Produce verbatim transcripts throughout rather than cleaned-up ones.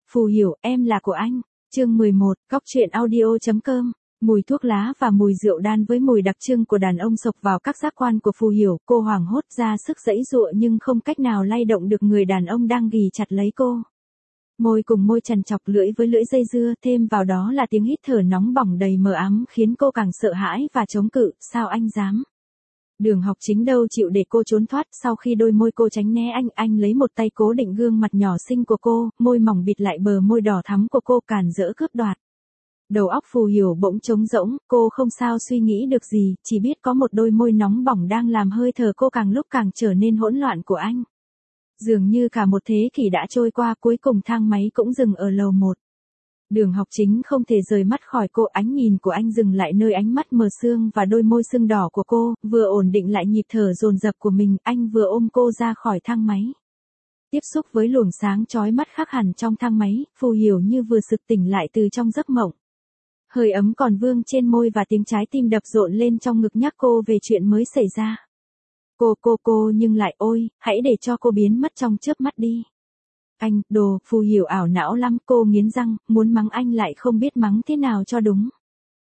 Phù Hiểu, em là của anh. Chương mười một, Cóc truyện audio chấm com. Mùi thuốc lá và mùi rượu đan với mùi đặc trưng của đàn ông xộc vào các giác quan của Phù Hiểu, cô hoảng hốt ra sức giãy giụa nhưng không cách nào lay động được người đàn ông đang ghì chặt lấy cô. Môi cùng môi trằn trọc, lưỡi với lưỡi dây dưa, thêm vào đó là tiếng hít thở nóng bỏng đầy mờ ám khiến cô càng sợ hãi và chống cự, sao anh dám? Đường Học Chính đâu chịu để cô trốn thoát, sau khi đôi môi cô tránh né anh, anh lấy một tay cố định gương mặt nhỏ xinh của cô, môi mỏng bịt lại bờ môi đỏ thắm của cô, càn rỡ cướp đoạt. Đầu óc Phù Hiểu bỗng trống rỗng, cô không sao suy nghĩ được gì, chỉ biết có một đôi môi nóng bỏng đang làm hơi thở cô càng lúc càng trở nên hỗn loạn của anh. Dường như cả một thế kỷ đã trôi qua, cuối cùng thang máy cũng dừng ở lầu một. Đường Học Chính không thể rời mắt khỏi cô, ánh nhìn của anh dừng lại nơi ánh mắt mờ sương và đôi môi sưng đỏ của cô, vừa ổn định lại nhịp thở dồn dập của mình, anh vừa ôm cô ra khỏi thang máy. Tiếp xúc với luồng sáng chói mắt khác hẳn trong thang máy, Phù Hiểu như vừa sực tỉnh lại từ trong giấc mộng. Hơi ấm còn vương trên môi và tiếng trái tim đập rộn lên trong ngực nhắc cô về chuyện mới xảy ra. Cô cô cô nhưng lại ôi, hãy để cho cô biến mất trong chớp mắt đi. Anh, đồ, Phù Hiểu ảo não lắm, cô nghiến răng, muốn mắng anh lại không biết mắng thế nào cho đúng.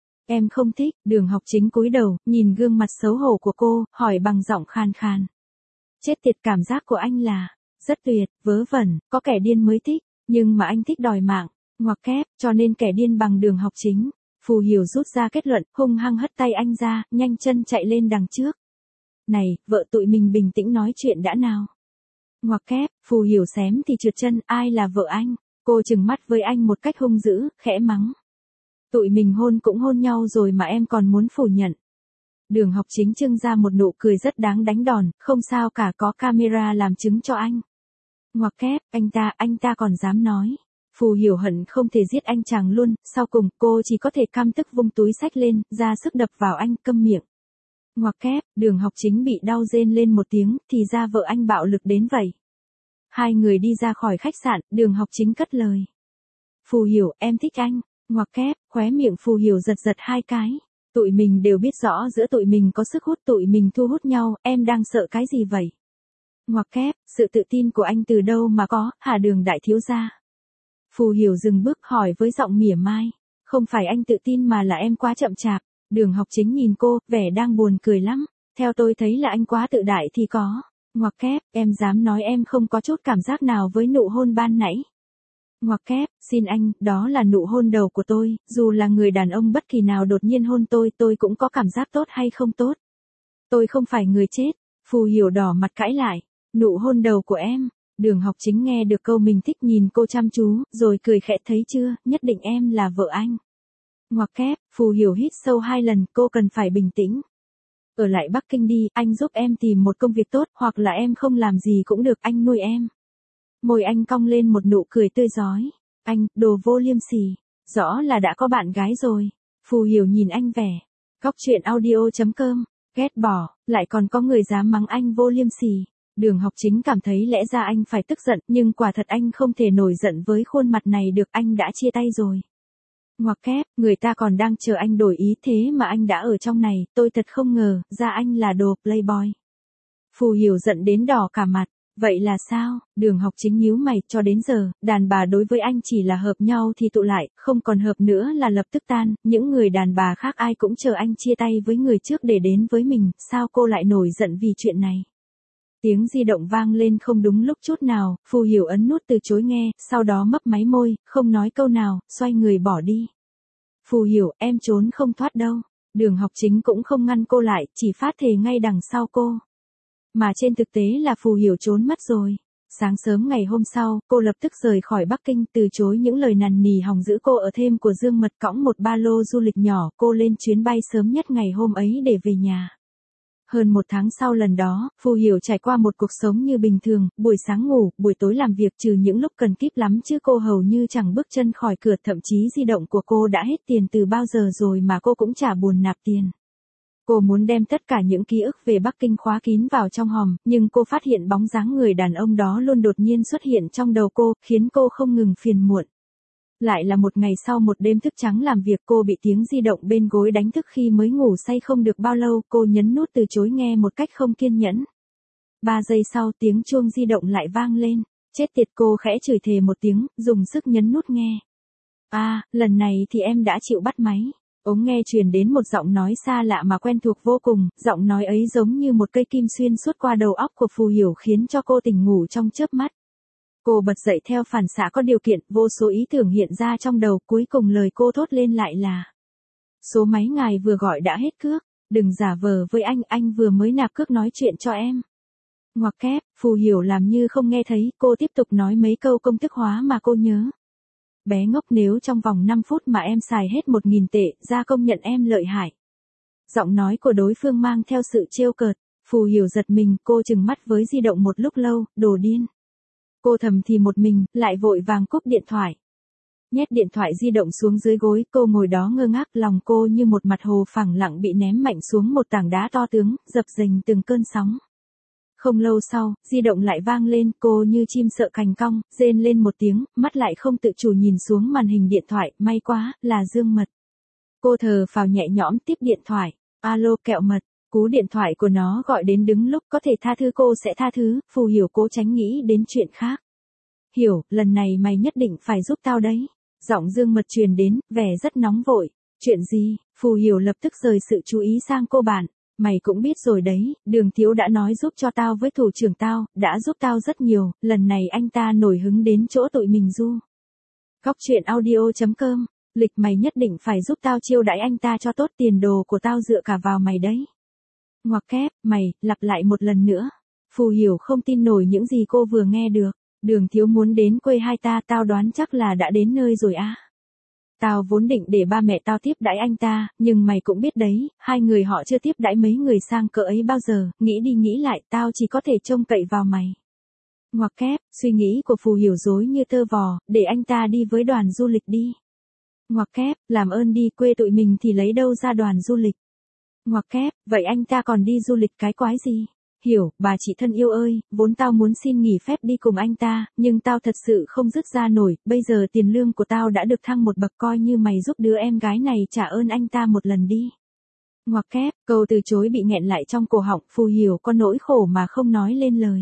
Em không thích, Đường Học Chính cúi đầu, nhìn gương mặt xấu hổ của cô, hỏi bằng giọng khan khan. Chết tiệt, cảm giác của anh là, rất tuyệt, vớ vẩn, có kẻ điên mới thích, nhưng mà anh thích đòi mạng, ngoặc kép, cho nên kẻ điên bằng Đường Học Chính. Phù Hiểu rút ra kết luận, hung hăng hất tay anh ra, nhanh chân chạy lên đằng trước. Này, vợ tụi mình bình tĩnh nói chuyện đã nào. Ngoặc kép, Phù Hiểu xém thì trượt chân, ai là vợ anh? Cô trừng mắt với anh một cách hung dữ, khẽ mắng. Tụi mình hôn cũng hôn nhau rồi mà em còn muốn phủ nhận. Đường Học Chính trưng ra một nụ cười rất đáng đánh đòn, không sao cả, có camera làm chứng cho anh. Ngoặc kép, anh ta, anh ta còn dám nói. Phù Hiểu hận không thể giết anh chàng luôn, sau cùng cô chỉ có thể căm tức vung túi xách lên, ra sức đập vào anh, câm miệng. Ngoặc kép, Đường Học Chính bị đau rên lên một tiếng, thì ra vợ anh bạo lực đến vậy. Hai người đi ra khỏi khách sạn, Đường Học Chính cất lời. Phù Hiểu, em thích anh. Ngoặc kép, khóe miệng Phù Hiểu giật giật hai cái. Tụi mình đều biết rõ giữa tụi mình có sức hút, tụi mình thu hút nhau, em đang sợ cái gì vậy? Ngoặc kép, sự tự tin của anh từ đâu mà có, hả Đường đại thiếu gia? Phù Hiểu dừng bước hỏi với giọng mỉa mai. Không phải anh tự tin mà là em quá chậm chạp. Đường Học Chính nhìn cô, vẻ đang buồn cười lắm. Theo tôi thấy là anh quá tự đại thì có. Ngoặc kép, em dám nói em không có chút cảm giác nào với nụ hôn ban nãy. Ngoặc kép, xin anh, đó là nụ hôn đầu của tôi, dù là người đàn ông bất kỳ nào đột nhiên hôn tôi, tôi cũng có cảm giác tốt hay không tốt. Tôi không phải người chết. Phù Hiểu đỏ mặt cãi lại. Nụ hôn đầu của em. Đường Học Chính nghe được câu mình thích nhìn cô chăm chú, rồi cười khẽ, thấy chưa, nhất định em là vợ anh. Ngoặc kép, Phù Hiểu hít sâu hai lần, cô cần phải bình tĩnh. Ở lại Bắc Kinh đi, anh giúp em tìm một công việc tốt, hoặc là em không làm gì cũng được, anh nuôi em. Môi anh cong lên một nụ cười tươi rói. Anh, đồ vô liêm sỉ, rõ là đã có bạn gái rồi. Phù Hiểu nhìn anh vẻ. Cóc truyện audio chấm com, ghét bỏ, lại còn có người dám mắng anh vô liêm sỉ. Đường Học Chính cảm thấy lẽ ra anh phải tức giận, nhưng quả thật anh không thể nổi giận với khuôn mặt này được, anh đã chia tay rồi. Ngoặc kép, người ta còn đang chờ anh đổi ý thế mà anh đã ở trong này, tôi thật không ngờ, ra anh là đồ playboy. Phù Hiểu giận đến đỏ cả mặt, vậy là sao? Đường Học Chính nhíu mày, cho đến giờ, đàn bà đối với anh chỉ là hợp nhau thì tụ lại, không còn hợp nữa là lập tức tan, những người đàn bà khác ai cũng chờ anh chia tay với người trước để đến với mình, sao cô lại nổi giận vì chuyện này? Tiếng di động vang lên không đúng lúc chút nào, Phù Hiểu ấn nút từ chối nghe, sau đó mấp máy môi, không nói câu nào, xoay người bỏ đi. Phù Hiểu, em trốn không thoát đâu. Đường Học Chính cũng không ngăn cô lại, chỉ phát thề ngay đằng sau cô. Mà trên thực tế là Phù Hiểu trốn mất rồi. Sáng sớm ngày hôm sau, cô lập tức rời khỏi Bắc Kinh, từ chối những lời nằn nì hòng giữ cô ở thêm của Dương Mật, cõng một ba lô du lịch nhỏ, cô lên chuyến bay sớm nhất ngày hôm ấy để về nhà. Hơn một tháng sau lần đó, Phù Hiểu trải qua một cuộc sống như bình thường, buổi sáng ngủ, buổi tối làm việc, trừ những lúc cần kíp lắm chứ cô hầu như chẳng bước chân khỏi cửa, thậm chí di động của cô đã hết tiền từ bao giờ rồi mà cô cũng chả buồn nạp tiền. Cô muốn đem tất cả những ký ức về Bắc Kinh khóa kín vào trong hòm, nhưng cô phát hiện bóng dáng người đàn ông đó luôn đột nhiên xuất hiện trong đầu cô, khiến cô không ngừng phiền muộn. Lại là một ngày sau một đêm thức trắng làm việc, cô bị tiếng di động bên gối đánh thức khi mới ngủ say không được bao lâu, cô nhấn nút từ chối nghe một cách không kiên nhẫn. Ba giây sau tiếng chuông di động lại vang lên. Chết tiệt, cô khẽ chửi thề một tiếng, dùng sức nhấn nút nghe. A, à, lần này thì em đã chịu bắt máy. Ống nghe truyền đến một giọng nói xa lạ mà quen thuộc vô cùng, giọng nói ấy giống như một cây kim xuyên suốt qua đầu óc của Phù Hiểu khiến cho cô tỉnh ngủ trong chớp mắt. Cô bật dậy theo phản xạ có điều kiện, vô số ý tưởng hiện ra trong đầu, cuối cùng lời cô thốt lên lại là: số máy ngài vừa gọi đã hết cước, đừng giả vờ với anh, anh vừa mới nạp cước nói chuyện cho em. Ngoặc kép, Phù Hiểu làm như không nghe thấy, cô tiếp tục nói mấy câu công thức hóa mà cô nhớ. Bé ngốc, nếu trong vòng năm phút mà em xài hết một nghìn tệ, ra công nhận em lợi hại. Giọng nói của đối phương mang theo sự trêu cợt, Phù Hiểu giật mình, cô trừng mắt với di động một lúc lâu, đồ điên. Cô thầm thì một mình, lại vội vàng cúp điện thoại. Nhét điện thoại di động xuống dưới gối, cô ngồi đó ngơ ngác, lòng cô như một mặt hồ phẳng lặng bị ném mạnh xuống một tảng đá to tướng, dập dềnh từng cơn sóng. Không lâu sau, di động lại vang lên, cô như chim sợ cành cong, rên lên một tiếng, mắt lại không tự chủ nhìn xuống màn hình điện thoại, may quá, là Dương Mật. Cô thở phào nhẹ nhõm tiếp điện thoại. Alo, Kẹo Mật. Cú điện thoại của nó gọi đến đúng lúc, có thể tha thứ cô sẽ tha thứ, Phù Hiểu cố tránh nghĩ đến chuyện khác. Hiểu, lần này mày nhất định phải giúp tao đấy. Giọng Dương Mật truyền đến, vẻ rất nóng vội. Chuyện gì? Phù Hiểu lập tức rời sự chú ý sang cô bạn. Mày cũng biết rồi đấy, Đường Thiếu đã nói giúp cho tao với thủ trưởng tao, đã giúp tao rất nhiều, lần này anh ta nổi hứng đến chỗ tụi mình du. Góc truyện audio chấm com, lịch mày nhất định phải giúp tao chiêu đãi anh ta cho tốt, tiền đồ của tao dựa cả vào mày đấy. Ngoặc kép, mày, lặp lại một lần nữa. Phù Hiểu không tin nổi những gì cô vừa nghe được. Đường Thiếu muốn đến quê hai ta, tao đoán chắc là đã đến nơi rồi à. Tao vốn định để ba mẹ tao tiếp đãi anh ta, nhưng mày cũng biết đấy, hai người họ chưa tiếp đãi mấy người sang cỡ ấy bao giờ, nghĩ đi nghĩ lại, tao chỉ có thể trông cậy vào mày. Ngoặc kép, suy nghĩ của Phù Hiểu rối như tơ vò, để anh ta đi với đoàn du lịch đi. Ngoặc kép, làm ơn đi, quê tụi mình thì lấy đâu ra đoàn du lịch. Ngoặc kép, vậy anh ta còn đi du lịch cái quái gì? Hiểu, bà chị thân yêu ơi, vốn tao muốn xin nghỉ phép đi cùng anh ta, nhưng tao thật sự không dứt ra nổi, bây giờ tiền lương của tao đã được thăng một bậc, coi như mày giúp đứa em gái này trả ơn anh ta một lần đi. Ngoặc kép, câu từ chối bị nghẹn lại trong cổ họng, Phù Hiểu có nỗi khổ mà không nói lên lời.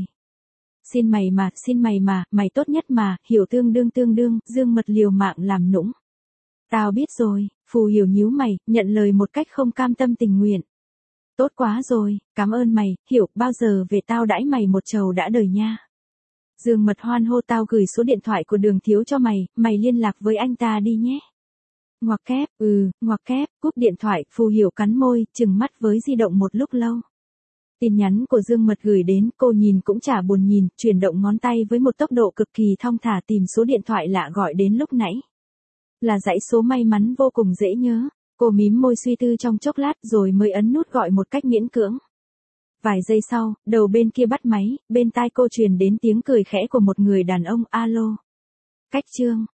Xin mày mà, xin mày mà, mày tốt nhất mà, Hiểu tương đương tương đương, Dương Mật liều mạng làm nũng. Tao biết rồi, Phù Hiểu nhíu mày, nhận lời một cách không cam tâm tình nguyện. Tốt quá rồi, cảm ơn mày, Hiểu, bao giờ về tao đãi mày một chầu đã đời nha. Dương Mật hoan hô, tao gửi số điện thoại của Đường Thiếu cho mày, mày liên lạc với anh ta đi nhé. Ngoặc kép, ừ, ngoặc kép, cúp điện thoại, Phù Hiểu cắn môi, trừng mắt với di động một lúc lâu. Tin nhắn của Dương Mật gửi đến, cô nhìn cũng chả buồn nhìn, chuyển động ngón tay với một tốc độ cực kỳ thong thả tìm số điện thoại lạ gọi đến lúc nãy. Là dãy số may mắn vô cùng dễ nhớ. Cô mím môi suy tư trong chốc lát rồi mới ấn nút gọi một cách miễn cưỡng. Vài giây sau, đầu bên kia bắt máy, bên tai cô truyền đến tiếng cười khẽ của một người đàn ông. Alo. Cách chương.